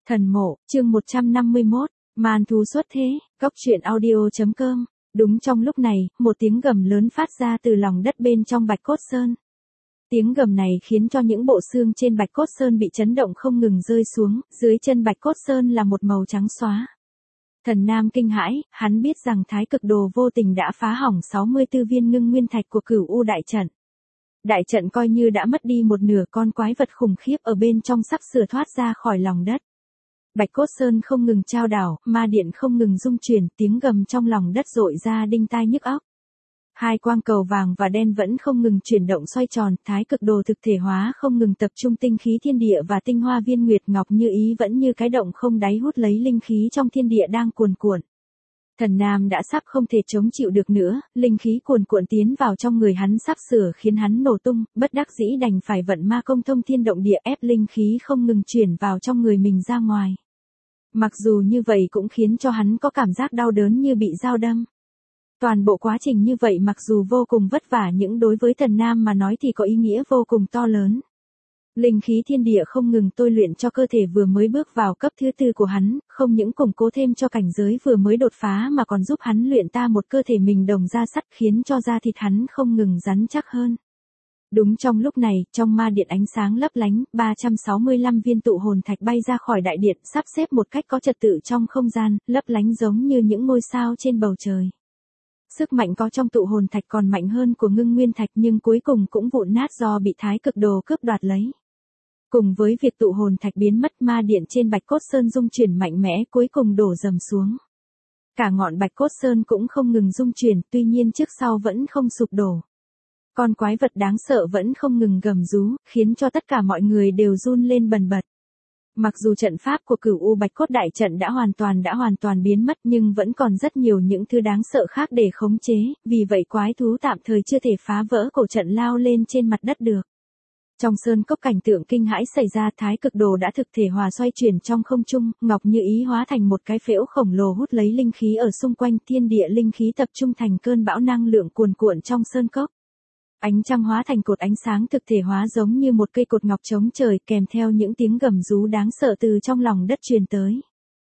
Thần mộ, chương 151, màn thú xuất thế, góc truyện audio.com. Đúng trong lúc này, một tiếng gầm lớn phát ra từ lòng đất bên trong Bạch Cốt Sơn. Tiếng gầm này khiến cho những bộ xương trên Bạch Cốt Sơn bị chấn động không ngừng rơi xuống, dưới chân Bạch Cốt Sơn là một màu trắng xóa. Thần Nam kinh hãi, hắn biết rằng Thái Cực Đồ vô tình đã phá hỏng 64 viên ngưng nguyên thạch của Cửu U đại trận. Đại trận coi như đã mất đi một nửa, con quái vật khủng khiếp ở bên trong sắp sửa thoát ra khỏi lòng đất. Bạch Cốt Sơn không ngừng chao đảo, ma điện không ngừng rung chuyển, tiếng gầm trong lòng đất rội ra đinh tai nhức óc. Hai quang cầu vàng và đen vẫn không ngừng chuyển động xoay tròn, Thái Cực Đồ thực thể hóa không ngừng tập trung tinh khí thiên địa và tinh hoa viên nguyệt ngọc như ý vẫn như cái động không đáy hút lấy linh khí trong thiên địa đang cuồn cuộn. Thần Nam đã sắp không thể chống chịu được nữa, linh khí cuồn cuộn tiến vào trong người hắn sắp sửa khiến hắn nổ tung, bất đắc dĩ đành phải vận ma công thông thiên động địa ép linh khí không ngừng chuyển vào trong người mình ra ngoài. Mặc dù như vậy cũng khiến cho hắn có cảm giác đau đớn như bị dao đâm. Toàn bộ quá trình như vậy mặc dù vô cùng vất vả nhưng đối với Thần Nam mà nói thì có ý nghĩa vô cùng to lớn. Linh khí thiên địa không ngừng tôi luyện cho cơ thể vừa mới bước vào cấp thứ 4 của hắn, không những củng cố thêm cho cảnh giới vừa mới đột phá mà còn giúp hắn luyện ta một cơ thể mình đồng da sắt khiến cho da thịt hắn không ngừng rắn chắc hơn. Đúng trong lúc này, trong ma điện ánh sáng lấp lánh, 365 viên tụ hồn thạch bay ra khỏi đại điện, sắp xếp một cách có trật tự trong không gian, lấp lánh giống như những ngôi sao trên bầu trời. Sức mạnh có trong tụ hồn thạch còn mạnh hơn của ngưng nguyên thạch nhưng cuối cùng cũng vụn nát do bị Thái Cực Đồ cướp đoạt lấy. Cùng với việc tụ hồn thạch biến mất, ma điện trên Bạch Cốt Sơn rung chuyển mạnh mẽ cuối cùng đổ dầm xuống. Cả ngọn Bạch Cốt Sơn cũng không ngừng rung chuyển, tuy nhiên trước sau vẫn không sụp đổ. Con quái vật đáng sợ vẫn không ngừng gầm rú, khiến cho tất cả mọi người đều run lên bần bật. Mặc dù trận pháp của Cửu U Bạch Cốt đại trận đã hoàn toàn biến mất nhưng vẫn còn rất nhiều những thứ đáng sợ khác để khống chế, vì vậy quái thú tạm thời chưa thể phá vỡ cổ trận lao lên trên mặt đất được. Trong sơn cốc cảnh tượng kinh hãi xảy ra, Thái Cực Đồ đã thực thể hòa xoay chuyển trong không trung, ngọc như ý hóa thành một cái phễu khổng lồ hút lấy linh khí ở xung quanh, thiên địa linh khí tập trung thành cơn bão năng lượng cuồn cuộn trong sơn cốc. Ánh trăng hóa thành cột ánh sáng thực thể hóa giống như một cây cột ngọc chống trời kèm theo những tiếng gầm rú đáng sợ từ trong lòng đất truyền tới.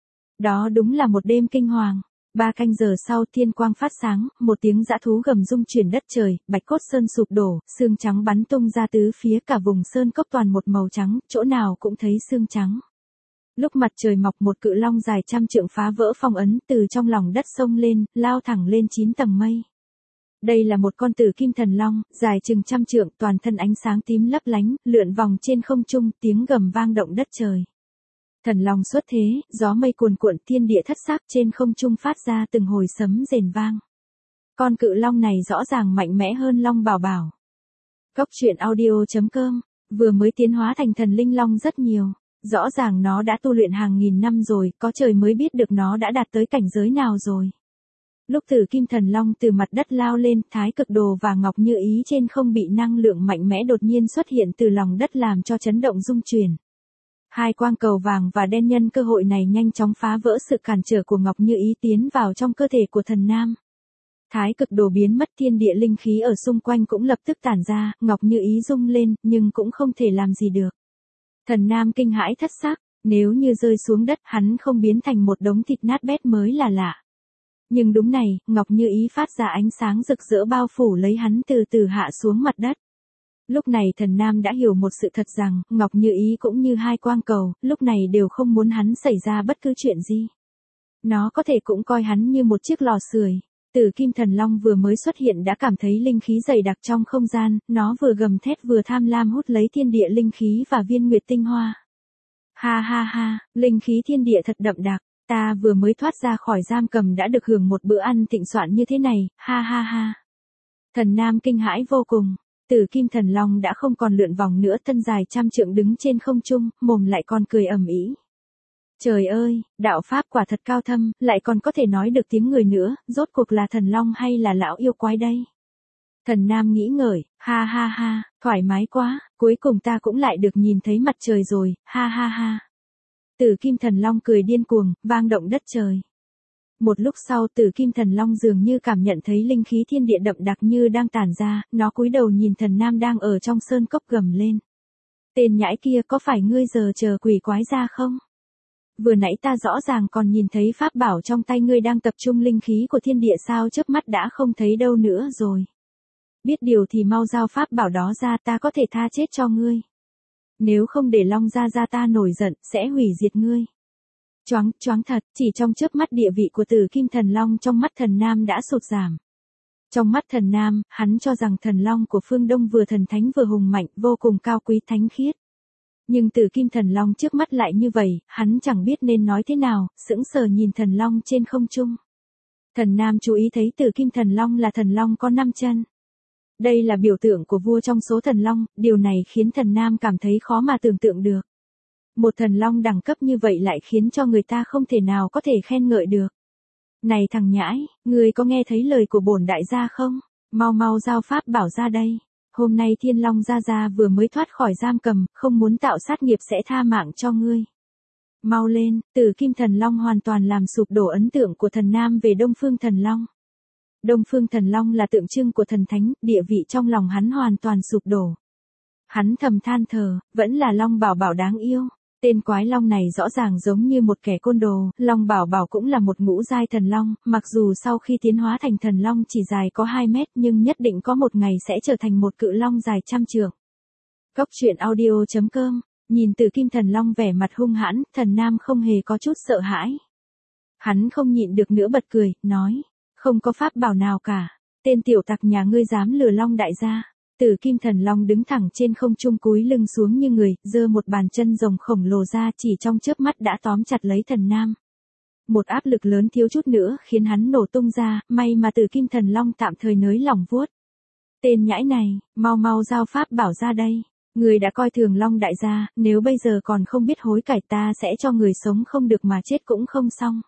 Đó đúng là một đêm kinh hoàng. 3 canh giờ sau thiên quang phát sáng, một tiếng dã thú gầm rung chuyển đất trời, Bạch Cốt Sơn sụp đổ, xương trắng bắn tung ra tứ phía, cả vùng sơn cốc toàn một màu trắng, chỗ nào cũng thấy xương trắng. Lúc mặt trời mọc một cự long dài trăm trượng phá vỡ phong ấn từ trong lòng đất xông lên, lao thẳng lên 9 tầng mây. Đây là một con tử kim thần long, dài chừng trăm trượng, toàn thân ánh sáng tím lấp lánh, lượn vòng trên không trung, tiếng gầm vang động đất trời. Thần long xuất thế, gió mây cuồn cuộn, thiên địa thất sắc, trên không trung phát ra từng hồi sấm rền vang. Con cự long này rõ ràng mạnh mẽ hơn Long Bảo Bảo. Góc truyện audio.com, vừa mới tiến hóa thành thần linh long rất nhiều, rõ ràng nó đã tu luyện hàng nghìn năm rồi, có trời mới biết được nó đã đạt tới cảnh giới nào rồi. Lúc Tử Kim Thần Long từ mặt đất lao lên, Thái Cực Đồ và Ngọc Như Ý trên không bị năng lượng mạnh mẽ đột nhiên xuất hiện từ lòng đất làm cho chấn động rung chuyển. Hai quang cầu vàng và đen nhân cơ hội này nhanh chóng phá vỡ sự cản trở của Ngọc Như Ý tiến vào trong cơ thể của Thần Nam. Thái Cực Đồ biến mất, thiên địa linh khí ở xung quanh cũng lập tức tản ra, Ngọc Như Ý rung lên, nhưng cũng không thể làm gì được. Thần Nam kinh hãi thất xác, nếu như rơi xuống đất hắn không biến thành một đống thịt nát bét mới là lạ. Nhưng đúng này, Ngọc Như Ý phát ra ánh sáng rực rỡ bao phủ lấy hắn từ từ hạ xuống mặt đất. Lúc này Thần Nam đã hiểu một sự thật rằng, Ngọc Như Ý cũng như hai quang cầu, lúc này đều không muốn hắn xảy ra bất cứ chuyện gì. Nó có thể cũng coi hắn như một chiếc lò sưởi. Tử Kim Thần Long vừa mới xuất hiện đã cảm thấy linh khí dày đặc trong không gian, nó vừa gầm thét vừa tham lam hút lấy thiên địa linh khí và viên nguyệt tinh hoa. Ha ha ha, linh khí thiên địa thật đậm đặc. Ta vừa mới thoát ra khỏi giam cầm đã được hưởng một bữa ăn thịnh soạn như thế này, ha ha ha. Thần Nam kinh hãi vô cùng, Tử Kim Thần Long đã không còn lượn vòng nữa, thân dài trăm trượng đứng trên không trung, mồm lại còn cười ầm ĩ. Trời ơi, đạo pháp quả thật cao thâm, lại còn có thể nói được tiếng người nữa, rốt cuộc là thần long hay là lão yêu quái đây? Thần Nam nghĩ ngợi, ha ha ha, thoải mái quá, cuối cùng ta cũng lại được nhìn thấy mặt trời rồi, ha ha ha. Tử Kim Thần Long cười điên cuồng, vang động đất trời. Một lúc sau Tử Kim Thần Long dường như cảm nhận thấy linh khí thiên địa đậm đặc như đang tản ra, nó cúi đầu nhìn Thần Nam đang ở trong sơn cốc gầm lên. Tên nhãi kia, có phải ngươi giờ chờ quỷ quái ra không? Vừa nãy ta rõ ràng còn nhìn thấy pháp bảo trong tay ngươi đang tập trung linh khí của thiên địa, sao chớp mắt đã không thấy đâu nữa rồi. Biết điều thì mau giao pháp bảo đó ra, ta có thể tha chết cho ngươi. Nếu không để Long gia gia ta nổi giận, sẽ hủy diệt ngươi. Choáng thật, chỉ trong chớp mắt địa vị của Tử Kim Thần Long trong mắt Thần Nam đã sụt giảm. Trong mắt Thần Nam, hắn cho rằng Thần Long của phương Đông vừa thần thánh vừa hùng mạnh, vô cùng cao quý thánh khiết. Nhưng Tử Kim Thần Long trước mắt lại như vậy, hắn chẳng biết nên nói thế nào, sững sờ nhìn Thần Long trên không trung. Thần Nam chú ý thấy Tử Kim Thần Long là thần long có 5 chân. Đây là biểu tượng của vua trong số thần long, điều này khiến Thần Nam cảm thấy khó mà tưởng tượng được. Một thần long đẳng cấp như vậy lại khiến cho người ta không thể nào có thể khen ngợi được. Này thằng nhãi, ngươi có nghe thấy lời của bổn đại gia không? Mau giao pháp bảo ra đây. Hôm nay Thiên Long gia gia vừa mới thoát khỏi giam cầm, không muốn tạo sát nghiệp sẽ tha mạng cho ngươi. Mau lên, Tử Kim Thần Long hoàn toàn làm sụp đổ ấn tượng của Thần Nam về Đông Phương Thần Long. Đông Phương Thần Long là tượng trưng của thần thánh, địa vị trong lòng hắn hoàn toàn sụp đổ. Hắn thầm than thở, vẫn là Long Bảo Bảo đáng yêu. Tên quái long này rõ ràng giống như một kẻ côn đồ, Long Bảo Bảo cũng là một ngũ giai thần long, mặc dù sau khi tiến hóa thành thần long chỉ dài có 2 mét nhưng nhất định có một ngày sẽ trở thành một cự long dài 100 trượng. Góc truyện audio.com, nhìn Tử Kim Thần Long vẻ mặt hung hãn, Thần Nam không hề có chút sợ hãi. Hắn không nhịn được nữa bật cười, nói, không có pháp bảo nào cả, tên tiểu tặc nhà ngươi dám lừa Long đại gia. Tử Kim Thần Long đứng thẳng trên không trung cúi lưng xuống như người, giơ một bàn chân rồng khổng lồ ra, chỉ trong chớp mắt đã tóm chặt lấy Thần Nam. Một áp lực lớn thiếu chút nữa khiến hắn nổ tung ra, may mà Tử Kim Thần Long tạm thời nới lỏng vuốt. Tên nhãi này, mau giao pháp bảo ra đây. Người đã coi thường Long đại gia, nếu bây giờ còn không biết hối cải ta sẽ cho người sống không được mà chết cũng không xong.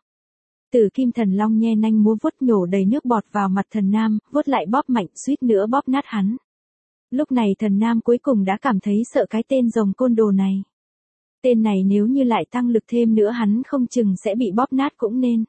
Tử Kim Thần Long nhe nanh múa vuốt nhổ đầy nước bọt vào mặt Thần Nam, vuốt lại bóp mạnh, suýt nữa bóp nát hắn. Lúc này Thần Nam cuối cùng đã cảm thấy sợ cái tên rồng côn đồ này. Tên này nếu như lại tăng lực thêm nữa hắn không chừng sẽ bị bóp nát cũng nên.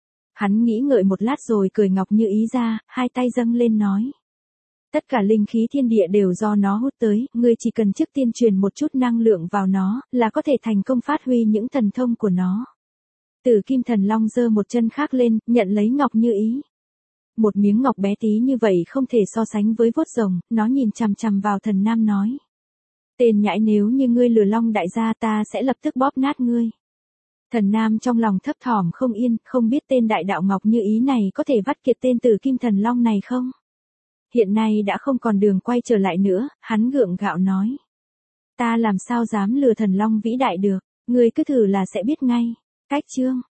Hắn nghĩ ngợi một lát rồi cười ngọc như ý ra, hai tay dâng lên nói. Tất cả linh khí thiên địa đều do nó hút tới, ngươi chỉ cần trước tiên truyền một chút năng lượng vào nó, là có thể thành công phát huy những thần thông của nó. Tử Kim Thần Long giơ một chân khác lên, nhận lấy ngọc như ý. Một miếng ngọc bé tí như vậy không thể so sánh với vuốt rồng, nó nhìn chằm chằm vào Thần Nam nói. Tên nhãi, nếu như ngươi lừa Long đại gia ta sẽ lập tức bóp nát ngươi. Thần Nam trong lòng thấp thỏm không yên, không biết tên đại đạo ngọc như ý này có thể vắt kiệt tên Tử Kim Thần Long này không? Hiện nay đã không còn đường quay trở lại nữa, hắn gượng gạo nói. Ta làm sao dám lừa Thần Long vĩ đại được, ngươi cứ thử là sẽ biết ngay. Cách chương